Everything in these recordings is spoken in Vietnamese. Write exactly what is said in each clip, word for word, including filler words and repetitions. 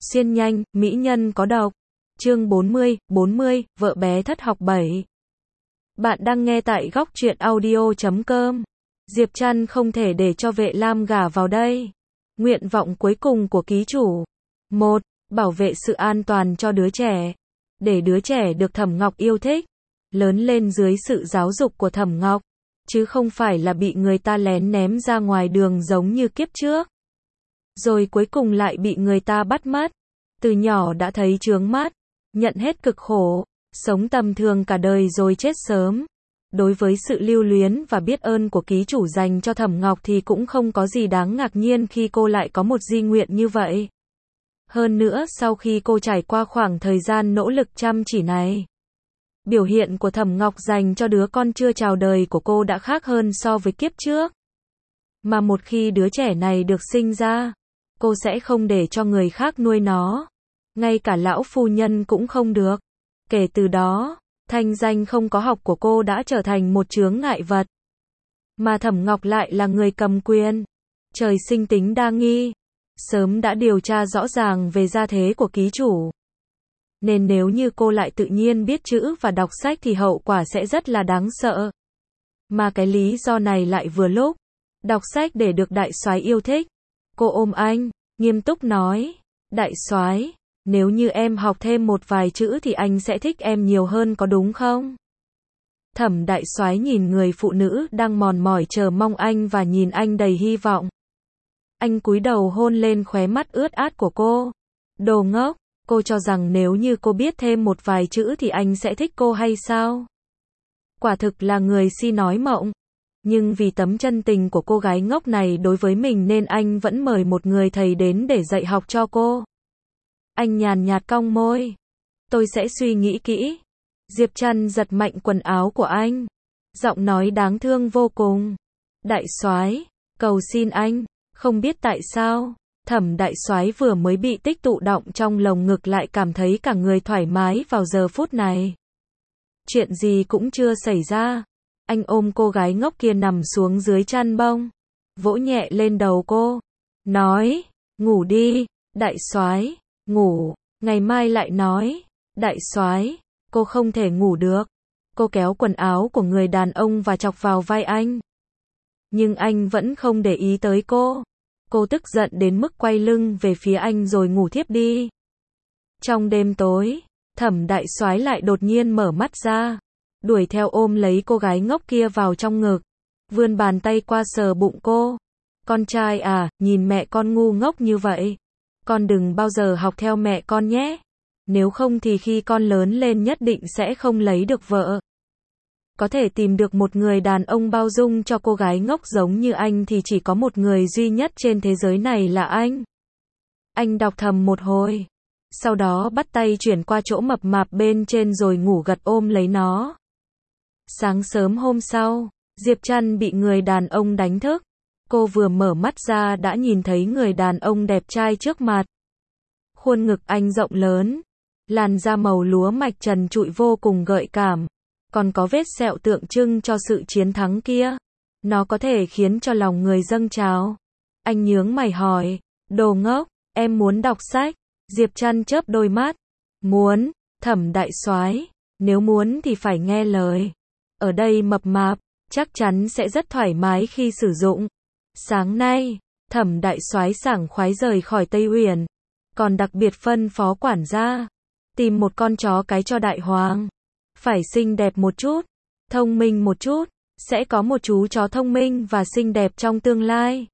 Xuyên nhanh, mỹ nhân có độc. Chương bốn mươi, bốn mươi, vợ bé thất học bảy. Bạn đang nghe tại góc truyện audio chấm com. Diệp Trăn không thể để cho Vệ Lam gả vào đây. Nguyện vọng cuối cùng của ký chủ. một. Bảo vệ sự an toàn cho đứa trẻ. Để đứa trẻ được Thẩm Ngọc yêu thích. Lớn lên dưới sự giáo dục của Thẩm Ngọc. Chứ không phải là bị người ta lén ném ra ngoài đường giống như kiếp trước. Rồi cuối cùng lại bị người ta bắt mất. Từ nhỏ đã thấy chướng mắt. Nhận hết cực khổ. Sống tầm thường cả đời rồi chết sớm. Đối với sự lưu luyến và biết ơn của ký chủ dành cho Thẩm Ngọc thì cũng không có gì đáng ngạc nhiên khi cô lại có một di nguyện như vậy. Hơn nữa sau khi cô trải qua khoảng thời gian nỗ lực chăm chỉ này, biểu hiện của Thẩm Ngọc dành cho đứa con chưa chào đời của cô đã khác hơn so với kiếp trước. Mà một khi đứa trẻ này được sinh ra, cô sẽ không để cho người khác nuôi nó. Ngay cả lão phu nhân cũng không được. Kể từ đó, thanh danh không có học của cô đã trở thành một chướng ngại vật. Mà Thẩm Ngọc lại là người cầm quyền. Trời sinh tính đa nghi. Sớm đã điều tra rõ ràng về gia thế của ký chủ. Nên nếu như cô lại tự nhiên biết chữ và đọc sách thì hậu quả sẽ rất là đáng sợ. Mà cái lý do này lại vừa lúc. Đọc sách để được đại soái yêu thích. Cô ôm anh, nghiêm túc nói. Đại soái, nếu như em học thêm một vài chữ thì anh sẽ thích em nhiều hơn có đúng không? Thẩm đại soái nhìn người phụ nữ đang mòn mỏi chờ mong anh và nhìn anh đầy hy vọng. Anh cúi đầu hôn lên khóe mắt ướt át của cô. Đồ ngốc, cô cho rằng nếu như cô biết thêm một vài chữ thì anh sẽ thích cô hay sao? Quả thực là người si nói mộng. Nhưng vì tấm chân tình của cô gái ngốc này đối với mình nên anh vẫn mời một người thầy đến để dạy học cho cô. Anh nhàn nhạt cong môi. Tôi sẽ suy nghĩ kỹ. Diệp Trăn giật mạnh quần áo của anh. Giọng nói đáng thương vô cùng. Đại soái, cầu xin anh. Không biết tại sao, Thẩm đại soái vừa mới bị tích tụ động trong lồng ngực lại cảm thấy cả người thoải mái vào giờ phút này. Chuyện gì cũng chưa xảy ra. Anh ôm cô gái ngốc kia nằm xuống dưới chăn bông, vỗ nhẹ lên đầu cô, nói, ngủ đi, đại soái, ngủ, ngày mai lại nói, đại soái, cô không thể ngủ được. Cô kéo quần áo của người đàn ông và chọc vào vai anh. Nhưng anh vẫn không để ý tới cô. Cô tức giận đến mức quay lưng về phía anh rồi ngủ thiếp đi. Trong đêm tối, Thẩm đại soái lại đột nhiên mở mắt ra. Đuổi theo ôm lấy cô gái ngốc kia vào trong ngực. Vươn bàn tay qua sờ bụng cô. Con trai à, nhìn mẹ con ngu ngốc như vậy. Con đừng bao giờ học theo mẹ con nhé. Nếu không thì khi con lớn lên nhất định sẽ không lấy được vợ. Có thể tìm được một người đàn ông bao dung cho cô gái ngốc giống như anh thì chỉ có một người duy nhất trên thế giới này là anh. Anh đọc thầm một hồi. Sau đó bắt tay chuyển qua chỗ mập mạp bên trên rồi ngủ gật ôm lấy nó. Sáng sớm hôm sau, Diệp Trăn bị người đàn ông đánh thức. Cô vừa mở mắt ra đã nhìn thấy người đàn ông đẹp trai trước mặt. Khuôn ngực anh rộng lớn, làn da màu lúa mạch trần trụi vô cùng gợi cảm, còn có vết sẹo tượng trưng cho sự chiến thắng kia. Nó có thể khiến cho lòng người dâng trào. Anh nhướng mày hỏi, đồ ngốc, em muốn đọc sách? Diệp Trăn chớp đôi mắt. Muốn, Thẩm đại soái, nếu muốn thì phải nghe lời. Ở đây mập mạp, chắc chắn sẽ rất thoải mái khi sử dụng. Sáng nay, Thẩm đại soái sảng khoái rời khỏi Tây Uyển, còn đặc biệt phân phó quản gia tìm một con chó cái cho đại hoàng. Phải xinh đẹp một chút, thông minh một chút, sẽ có một chú chó thông minh và xinh đẹp trong tương lai.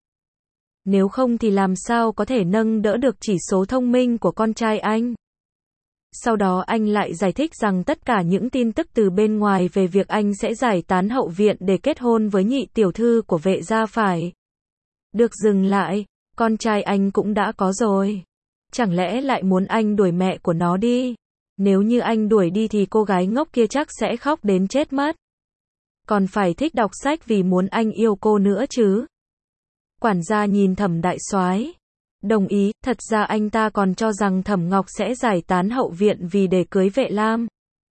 Nếu không thì làm sao có thể nâng đỡ được chỉ số thông minh của con trai anh. Sau đó anh lại giải thích rằng tất cả những tin tức từ bên ngoài về việc anh sẽ giải tán hậu viện để kết hôn với nhị tiểu thư của Vệ gia phải được dừng lại. Con trai anh cũng đã có rồi. Chẳng lẽ lại muốn anh đuổi mẹ của nó đi? Nếu như anh đuổi đi thì cô gái ngốc kia chắc sẽ khóc đến chết mất. Còn phải thích đọc sách vì muốn anh yêu cô nữa chứ. Quản gia nhìn Thẩm đại soái, đồng ý. Thật ra anh ta còn cho rằng Thẩm Ngọc sẽ giải tán hậu viện vì để cưới Vệ Lam.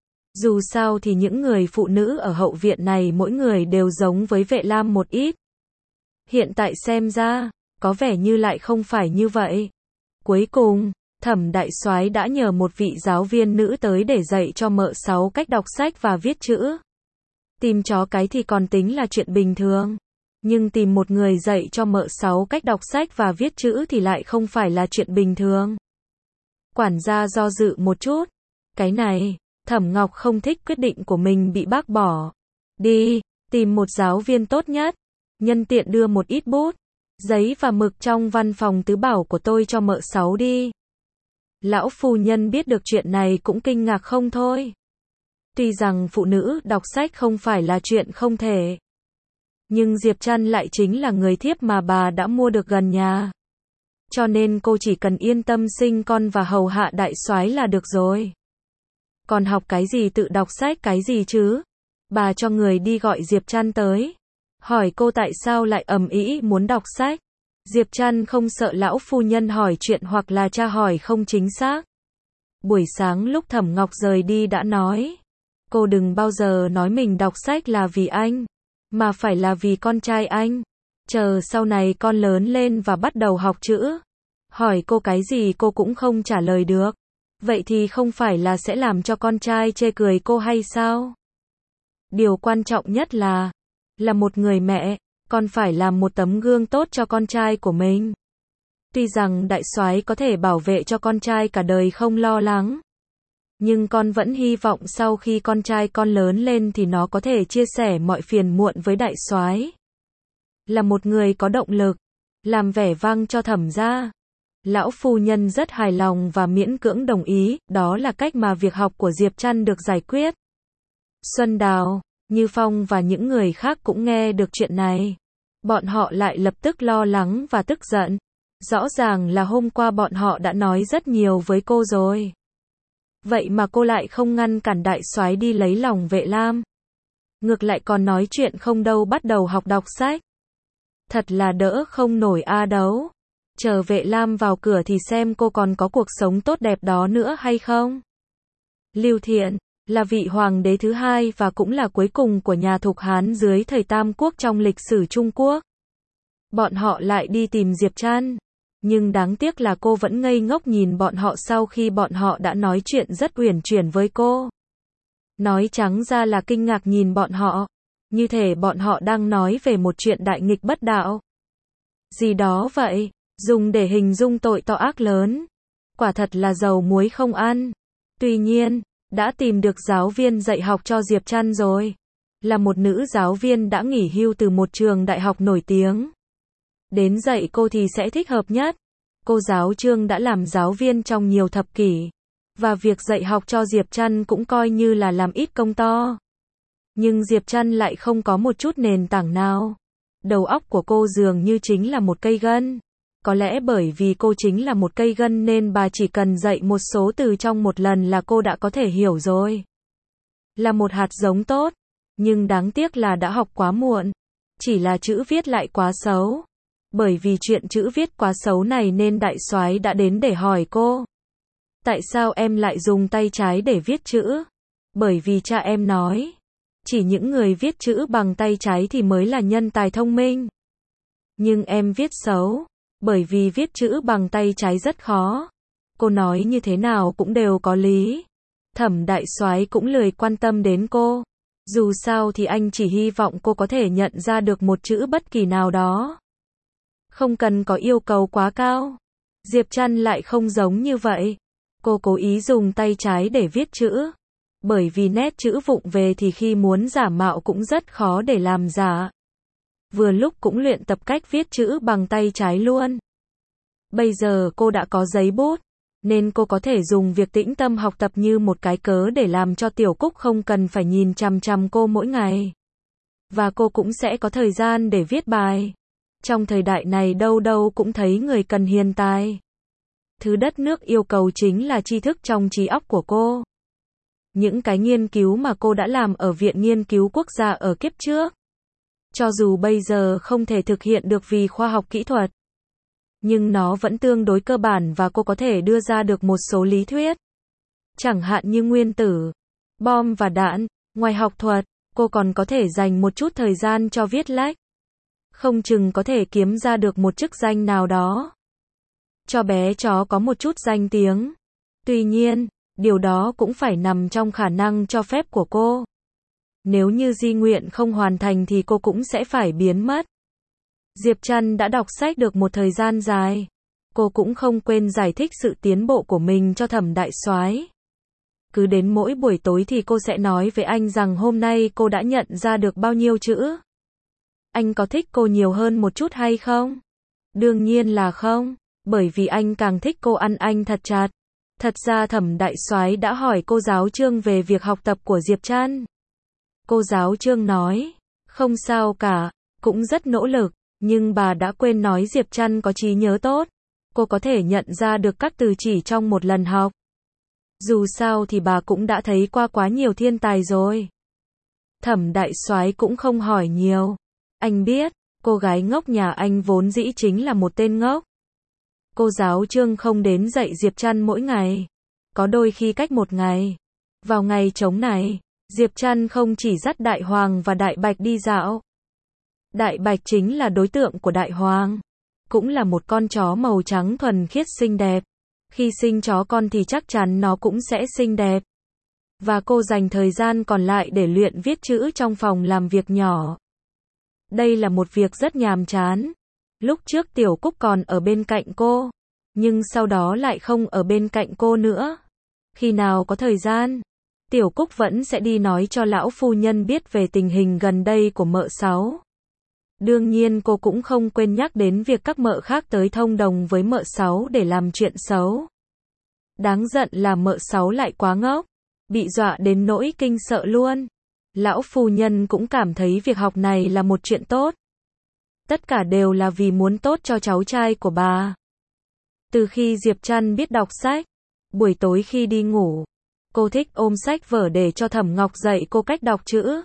Dù sao thì những người phụ nữ ở hậu viện này mỗi người đều giống với Vệ Lam một ít. Hiện tại xem ra, có vẻ như lại không phải như vậy. Cuối cùng, Thẩm Đại Soái đã nhờ một vị giáo viên nữ tới để dạy cho mợ Sáu cách đọc sách và viết chữ. Tìm chó cái thì còn tính là chuyện bình thường. Nhưng tìm một người dạy cho mợ Sáu cách đọc sách và viết chữ thì lại không phải là chuyện bình thường. Quản gia do dự một chút. Cái này, Thẩm Ngọc không thích quyết định của mình bị bác bỏ. Đi, tìm một giáo viên tốt nhất. Nhân tiện đưa một ít bút, giấy và mực trong văn phòng tứ bảo của tôi cho mợ Sáu đi. Lão phu nhân biết được chuyện này cũng kinh ngạc không thôi. Tuy rằng phụ nữ đọc sách không phải là chuyện không thể. Nhưng Diệp Trăn lại chính là người thiếp mà bà đã mua được gần nhà. Cho nên cô chỉ cần yên tâm sinh con và hầu hạ đại soái là được rồi. Còn học cái gì tự đọc sách cái gì chứ? Bà cho người đi gọi Diệp Trăn tới. Hỏi cô tại sao lại ầm ĩ muốn đọc sách. Diệp Trăn không sợ lão phu nhân hỏi chuyện hoặc là tra hỏi không chính xác. Buổi sáng lúc Thẩm Ngọc rời đi đã nói. Cô đừng bao giờ nói mình đọc sách là vì anh. Mà phải là vì con trai anh. Chờ sau này con lớn lên và bắt đầu học chữ. Hỏi cô cái gì cô cũng không trả lời được. Vậy thì không phải là sẽ làm cho con trai chê cười cô hay sao? Điều quan trọng nhất là, là một người mẹ, con phải làm một tấm gương tốt cho con trai của mình. Tuy rằng đại soái có thể bảo vệ cho con trai cả đời không lo lắng. Nhưng con vẫn hy vọng sau khi con trai con lớn lên thì nó có thể chia sẻ mọi phiền muộn với đại soái. Là một người có động lực, làm vẻ vang cho Thẩm gia. Lão phu nhân rất hài lòng và miễn cưỡng đồng ý, đó là cách mà việc học của Diệp Trăn được giải quyết. Xuân Đào, Như Phong và những người khác cũng nghe được chuyện này. Bọn họ lại lập tức lo lắng và tức giận. Rõ ràng là hôm qua bọn họ đã nói rất nhiều với cô rồi. Vậy mà cô lại không ngăn cản đại soái đi lấy lòng Vệ Lam. Ngược lại còn nói chuyện không đâu bắt đầu học đọc sách. Thật là đỡ không nổi a đấu. Chờ Vệ Lam vào cửa thì xem cô còn có cuộc sống tốt đẹp đó nữa hay không. Lưu Thiện là vị hoàng đế thứ hai và cũng là cuối cùng của nhà Thục Hán dưới thời Tam Quốc trong lịch sử Trung Quốc. Bọn họ lại đi tìm Diệp Trăn. Nhưng đáng tiếc là cô vẫn ngây ngốc nhìn bọn họ sau khi bọn họ đã nói chuyện rất uyển chuyển với cô. Nói trắng ra là kinh ngạc nhìn bọn họ. Như thể bọn họ đang nói về một chuyện đại nghịch bất đạo. Gì đó vậy, dùng để hình dung tội to ác lớn. Quả thật là dầu muối không ăn. Tuy nhiên, đã tìm được giáo viên dạy học cho Diệp Trăn rồi. Là một nữ giáo viên đã nghỉ hưu từ một trường đại học nổi tiếng. Đến dạy cô thì sẽ thích hợp nhất. Cô giáo Trương đã làm giáo viên trong nhiều thập kỷ. Và việc dạy học cho Diệp Trăn cũng coi như là làm ít công to. Nhưng Diệp Trăn lại không có một chút nền tảng nào. Đầu óc của cô dường như chính là một cây gân. Có lẽ bởi vì cô chính là một cây gân nên bà chỉ cần dạy một số từ trong một lần là cô đã có thể hiểu rồi. Là một hạt giống tốt. Nhưng đáng tiếc là đã học quá muộn. Chỉ là chữ viết lại quá xấu. Bởi vì chuyện chữ viết quá xấu này nên đại soái đã đến để hỏi cô. Tại sao em lại dùng tay trái để viết chữ? Bởi vì cha em nói. Chỉ những người viết chữ bằng tay trái thì mới là nhân tài thông minh. Nhưng em viết xấu. Bởi vì viết chữ bằng tay trái rất khó. Cô nói như thế nào cũng đều có lý. Thẩm đại soái cũng lười quan tâm đến cô. Dù sao thì anh chỉ hy vọng cô có thể nhận ra được một chữ bất kỳ nào đó. Không cần có yêu cầu quá cao. Diệp Trăn lại không giống như vậy. Cô cố ý dùng tay trái để viết chữ. Bởi vì nét chữ vụng về thì khi muốn giả mạo cũng rất khó để làm giả. Vừa lúc cũng luyện tập cách viết chữ bằng tay trái luôn. Bây giờ cô đã có giấy bút, nên cô có thể dùng việc tĩnh tâm học tập như một cái cớ để làm cho Tiểu Cúc không cần phải nhìn chằm chằm cô mỗi ngày. Và cô cũng sẽ có thời gian để viết bài. Trong thời đại này đâu đâu cũng thấy người cần hiền tài. Thứ đất nước yêu cầu chính là tri thức trong trí óc của cô. Những cái nghiên cứu mà cô đã làm ở Viện Nghiên cứu Quốc gia ở kiếp trước. Cho dù bây giờ không thể thực hiện được vì khoa học kỹ thuật. Nhưng nó vẫn tương đối cơ bản và cô có thể đưa ra được một số lý thuyết. Chẳng hạn như nguyên tử, bom và đạn. Ngoài học thuật, cô còn có thể dành một chút thời gian cho viết lách. Không chừng có thể kiếm ra được một chức danh nào đó. cho bé chó có một chút danh tiếng. Tuy nhiên, điều đó cũng phải nằm trong khả năng cho phép của cô. Nếu như di nguyện không hoàn thành thì cô cũng sẽ phải biến mất. Diệp Trăn đã đọc sách được một thời gian dài. Cô cũng không quên giải thích sự tiến bộ của mình cho Thẩm đại soái. Cứ đến mỗi buổi tối thì cô sẽ nói với anh rằng hôm nay cô đã nhận ra được bao nhiêu chữ. Anh có thích cô nhiều hơn một chút hay không? Đương nhiên là không, bởi vì anh càng thích cô ăn anh thật chặt. Thật ra Thẩm đại soái đã hỏi cô giáo Trương về việc học tập của Diệp Trăn. Cô giáo Trương nói, không sao cả, cũng rất nỗ lực, nhưng bà đã quên nói Diệp Trăn có trí nhớ tốt. Cô có thể nhận ra được các từ chỉ trong một lần học. Dù sao thì bà cũng đã thấy qua quá nhiều thiên tài rồi. Thẩm đại soái cũng không hỏi nhiều. Anh biết, cô gái ngốc nhà anh vốn dĩ chính là một tên ngốc. Cô giáo Trương không đến dạy Diệp Trăn mỗi ngày. Có đôi khi cách một ngày. Vào ngày trống này, Diệp Trăn không chỉ dắt Đại Hoàng và Đại Bạch đi dạo. Đại Bạch chính là đối tượng của Đại Hoàng. Cũng là một con chó màu trắng thuần khiết xinh đẹp. Khi sinh chó con thì chắc chắn nó cũng sẽ xinh đẹp. Và cô dành thời gian còn lại để luyện viết chữ trong phòng làm việc nhỏ. Đây là một việc rất nhàm chán. Lúc trước Tiểu Cúc còn ở bên cạnh cô, nhưng sau đó lại không ở bên cạnh cô nữa. Khi nào có thời gian, Tiểu Cúc vẫn sẽ đi nói cho lão phu nhân biết về tình hình gần đây của mợ Sáu. Đương nhiên cô cũng không quên nhắc đến việc các mợ khác tới thông đồng với mợ Sáu để làm chuyện xấu. Đáng giận là mợ Sáu lại quá ngốc, bị dọa đến nỗi kinh sợ luôn. Lão phu nhân cũng cảm thấy việc học này là một chuyện tốt. Tất cả đều là vì muốn tốt cho cháu trai của bà. Từ khi Diệp Trăn biết đọc sách, buổi tối khi đi ngủ, cô thích ôm sách vở để cho Thẩm Ngọc dạy cô cách đọc chữ.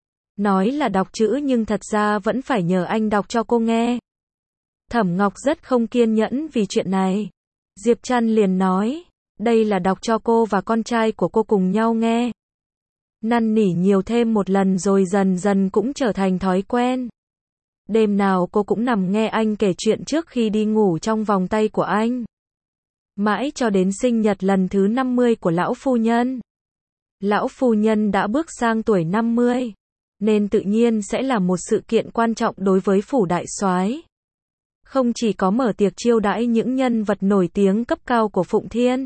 Nói là đọc chữ nhưng thật ra vẫn phải nhờ anh đọc cho cô nghe. Thẩm Ngọc rất không kiên nhẫn vì chuyện này. Diệp Trăn liền nói, đây là đọc cho cô và con trai của cô cùng nhau nghe. Năn nỉ nhiều thêm một lần rồi dần dần cũng trở thành thói quen. Đêm nào cô cũng nằm nghe anh kể chuyện trước khi đi ngủ trong vòng tay của anh. Mãi cho đến sinh nhật lần thứ năm mươi của lão phu nhân. Lão phu nhân đã bước sang tuổi năm mươi, nên tự nhiên sẽ là một sự kiện quan trọng đối với phủ đại soái. Không chỉ có mở tiệc chiêu đãi những nhân vật nổi tiếng cấp cao của Phụng Thiên,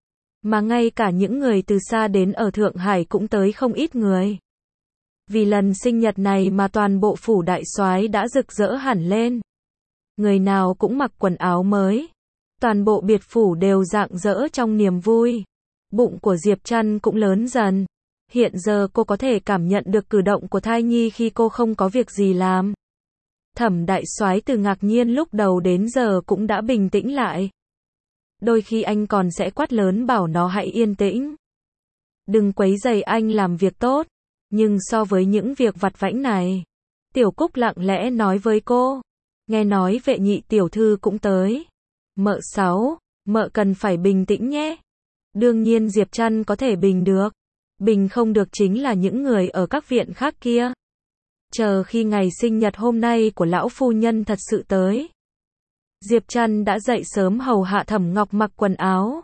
mà ngay cả những người từ xa đến ở Thượng Hải cũng tới không ít người. Vì lần sinh nhật này mà toàn bộ phủ đại soái đã rực rỡ hẳn lên. Người nào cũng mặc quần áo mới. Toàn bộ biệt phủ đều rạng rỡ trong niềm vui. Bụng của Diệp Trăn cũng lớn dần. Hiện giờ cô có thể cảm nhận được cử động của thai nhi khi cô không có việc gì làm. Thẩm đại soái từ ngạc nhiên lúc đầu đến giờ cũng đã bình tĩnh lại. Đôi khi anh còn sẽ quát lớn bảo nó hãy yên tĩnh. Đừng quấy rầy anh làm việc tốt. Nhưng so với những việc vặt vãnh này, Tiểu Cúc lặng lẽ nói với cô. Nghe nói vệ nhị tiểu thư cũng tới. Mợ Sáu, mợ cần phải bình tĩnh nhé. Đương nhiên Diệp Trăn có thể bình được. Bình không được chính là những người ở các viện khác kia. Chờ khi ngày sinh nhật hôm nay của lão phu nhân thật sự tới. Diệp Trăn đã dậy sớm hầu hạ Thẩm Ngọc mặc quần áo.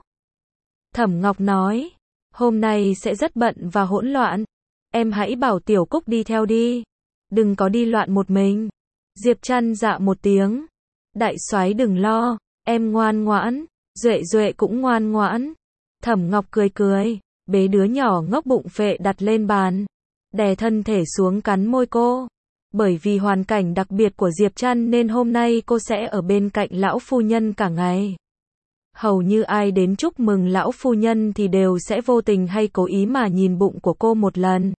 Thẩm Ngọc nói, hôm nay sẽ rất bận và hỗn loạn. Em hãy bảo Tiểu Cúc đi theo đi. Đừng có đi loạn một mình. Diệp Trăn dạ một tiếng. Đại soái đừng lo, em ngoan ngoãn. Duệ Duệ cũng ngoan ngoãn. Thẩm Ngọc cười cười, bế đứa nhỏ ngốc bụng phệ đặt lên bàn. Đè thân thể xuống cắn môi cô. Bởi vì hoàn cảnh đặc biệt của Diệp Trăn nên hôm nay cô sẽ ở bên cạnh lão phu nhân cả ngày. Hầu như ai đến chúc mừng lão phu nhân thì đều sẽ vô tình hay cố ý mà nhìn bụng của cô một lần.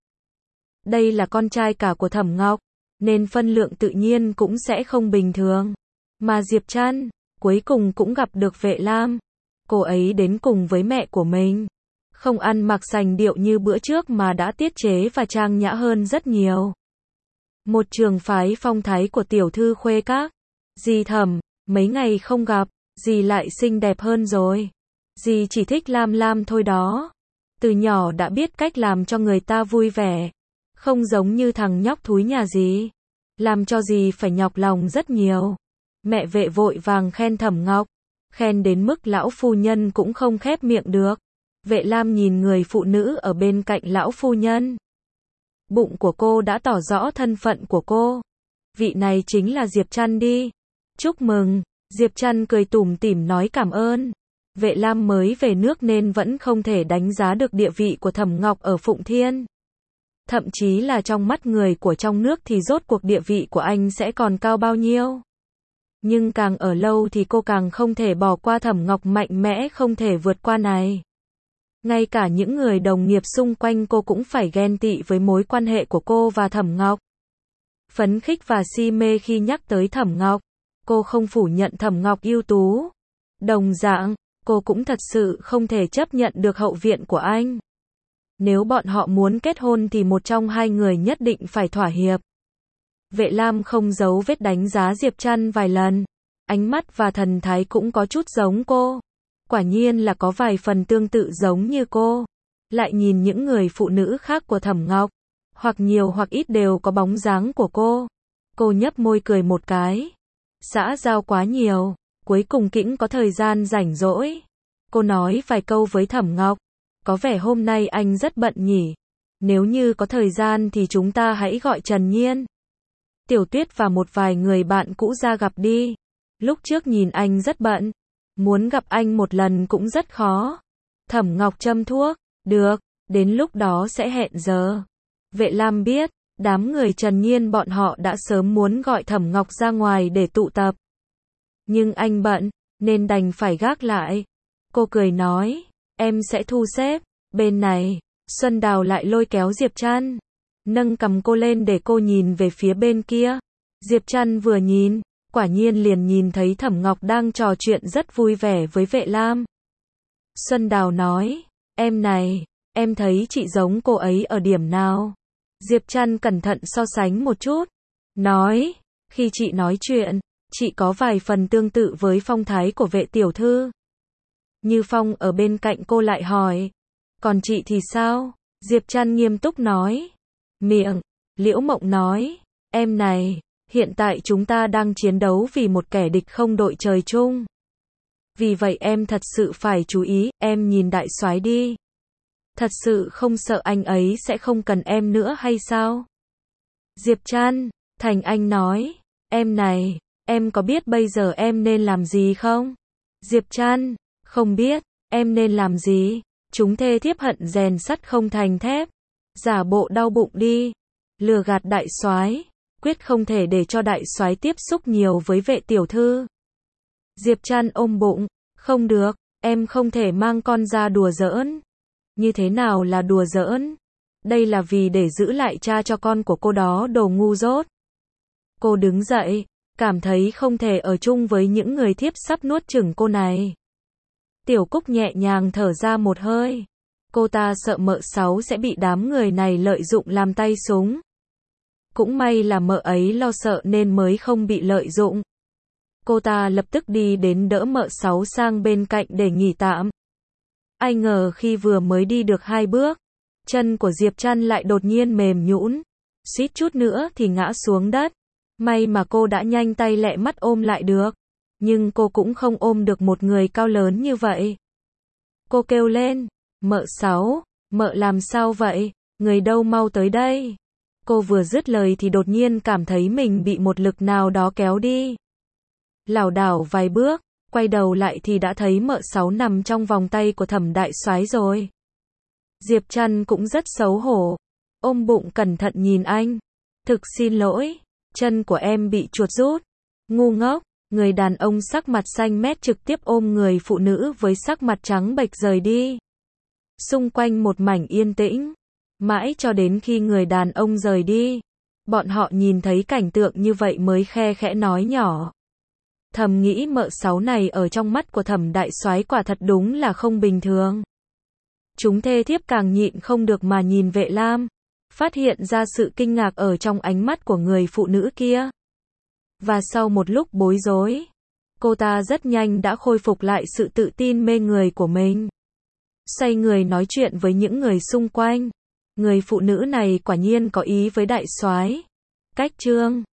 Đây là con trai cả của Thẩm Ngọc, nên phân lượng tự nhiên cũng sẽ không bình thường. Mà Diệp Trăn, cuối cùng cũng gặp được Vệ Lam. Cô ấy đến cùng với mẹ của mình. Không ăn mặc sành điệu như bữa trước mà đã tiết chế và trang nhã hơn rất nhiều. Một trường phái phong thái của tiểu thư khuê các. Dì Thẩm, mấy ngày không gặp, dì lại xinh đẹp hơn rồi. Dì chỉ thích Lam Lam thôi đó. Từ nhỏ đã biết cách làm cho người ta vui vẻ. Không giống như thằng nhóc thúi nhà dì. Làm cho dì phải nhọc lòng rất nhiều. Mẹ Vệ vội vàng khen Thẩm Ngọc. khen đến mức lão phu nhân cũng không khép miệng được. Vệ Lam nhìn người phụ nữ ở bên cạnh lão phu nhân. Bụng của cô đã tỏ rõ thân phận của cô. Vị này chính là Diệp Trăn đi. Chúc mừng, Diệp Trăn cười tủm tỉm nói cảm ơn. Vệ Lam mới về nước nên vẫn không thể đánh giá được địa vị của Thẩm Ngọc ở Phụng Thiên. Thậm chí là trong mắt người của trong nước thì rốt cuộc địa vị của anh sẽ còn cao bao nhiêu. Nhưng càng ở lâu thì cô càng không thể bỏ qua Thẩm Ngọc mạnh mẽ không thể vượt qua này. Ngay cả những người đồng nghiệp xung quanh cô cũng phải ghen tị với mối quan hệ của cô và Thẩm Ngọc. Phấn khích và si mê khi nhắc tới Thẩm Ngọc. Cô không phủ nhận Thẩm Ngọc ưu tú. Đồng dạng, cô cũng thật sự không thể chấp nhận được hậu viện của anh. Nếu bọn họ muốn kết hôn thì một trong hai người nhất định phải thỏa hiệp. Vệ Lam không giấu vết đánh giá Diệp Trăn vài lần. Ánh mắt và thần thái cũng có chút giống cô. Quả nhiên là có vài phần tương tự giống như cô. Lại nhìn những người phụ nữ khác của Thẩm Ngọc. Hoặc nhiều hoặc ít đều có bóng dáng của cô. Cô nhấp môi cười một cái. Xã giao quá nhiều. Cuối cùng cũng có thời gian rảnh rỗi. Cô nói vài câu với Thẩm Ngọc. Có vẻ hôm nay anh rất bận nhỉ. Nếu như có thời gian thì chúng ta hãy gọi Trần Nhiên, Tiểu Tuyết và một vài người bạn cũ ra gặp đi. Lúc trước nhìn anh rất bận. Muốn gặp anh một lần cũng rất khó. Thẩm Ngọc châm thuốc. Được, đến lúc đó sẽ hẹn giờ. Vệ Lam biết, đám người Trần Nhiên bọn họ đã sớm muốn gọi Thẩm Ngọc ra ngoài để tụ tập. Nhưng anh bận, nên đành phải gác lại. Cô cười nói, em sẽ thu xếp. Bên này, Xuân Đào lại lôi kéo Diệp Trăn. Nâng cầm cô lên để cô nhìn về phía bên kia. Diệp Trăn vừa nhìn, quả nhiên liền nhìn thấy Thẩm Ngọc đang trò chuyện rất vui vẻ với Vệ Lam. Xuân Đào nói, em này, em thấy chị giống cô ấy ở điểm nào? Diệp Trăn cẩn thận so sánh một chút. Nói, khi chị nói chuyện, chị có vài phần tương tự với phong thái của Vệ tiểu thư. Như Phong ở bên cạnh cô lại hỏi, còn chị thì sao? Diệp Trăn nghiêm túc nói. Miệng, Liễu Mộng nói, em này, hiện tại chúng ta đang chiến đấu vì một kẻ địch không đội trời chung. Vì vậy em thật sự phải chú ý, em nhìn đại soái đi. Thật sự không sợ anh ấy sẽ không cần em nữa hay sao? Diệp Trăn, Thành Anh nói, em này, em có biết bây giờ em nên làm gì không? Diệp Trăn, không biết, em nên làm gì? Chúng thê thiếp hận rèn sắt không thành thép. Giả bộ đau bụng đi. Lừa gạt đại soái, quyết không thể để cho đại soái tiếp xúc nhiều với Vệ tiểu thư. Diệp Trăn ôm bụng, không được, em không thể mang con ra đùa giỡn. Như thế nào là đùa giỡn? Đây là vì để giữ lại cha cho con của cô đó đồ ngu dốt. Cô đứng dậy, cảm thấy không thể ở chung với những người thiếp sắp nuốt chửng cô này. Tiểu Cúc nhẹ nhàng thở ra một hơi. Cô ta sợ mợ Sáu sẽ bị đám người này lợi dụng làm tay súng. Cũng may là mợ ấy lo sợ nên mới không bị lợi dụng. Cô ta lập tức đi đến đỡ mợ Sáu sang bên cạnh để nghỉ tạm. Ai ngờ khi vừa mới đi được hai bước, chân của Diệp Trăn lại đột nhiên mềm nhũn, suýt chút nữa thì ngã xuống đất. May mà cô đã nhanh tay lẹ mắt ôm lại được. Nhưng cô cũng không ôm được một người cao lớn như vậy. Cô kêu lên, mợ Sáu, mợ làm sao vậy, người đâu mau tới đây. Cô vừa dứt lời thì đột nhiên cảm thấy mình bị một lực nào đó kéo đi. Lảo đảo vài bước, quay đầu lại thì đã thấy mợ Sáu nằm trong vòng tay của Thẩm đại soái rồi. Diệp Trăn cũng rất xấu hổ, ôm bụng cẩn thận nhìn anh. Thực xin lỗi, chân của em bị chuột rút. Ngu ngốc. Người đàn ông sắc mặt xanh mét trực tiếp ôm người phụ nữ với sắc mặt trắng bệch rời đi. Xung quanh một mảnh yên tĩnh. Mãi cho đến khi người đàn ông rời đi. Bọn họ nhìn thấy cảnh tượng như vậy mới khe khẽ nói nhỏ. Thầm nghĩ mợ Sáu này ở trong mắt của Thẩm đại soái quả thật đúng là không bình thường. Chúng thê thiếp càng nhịn không được mà nhìn Vệ Lam. Phát hiện ra sự kinh ngạc ở trong ánh mắt của người phụ nữ kia. Và sau một lúc bối rối, cô ta rất nhanh đã khôi phục lại sự tự tin mê người của mình. Xoay người nói chuyện với những người xung quanh. Người phụ nữ này quả nhiên có ý với đại soái. Cách chương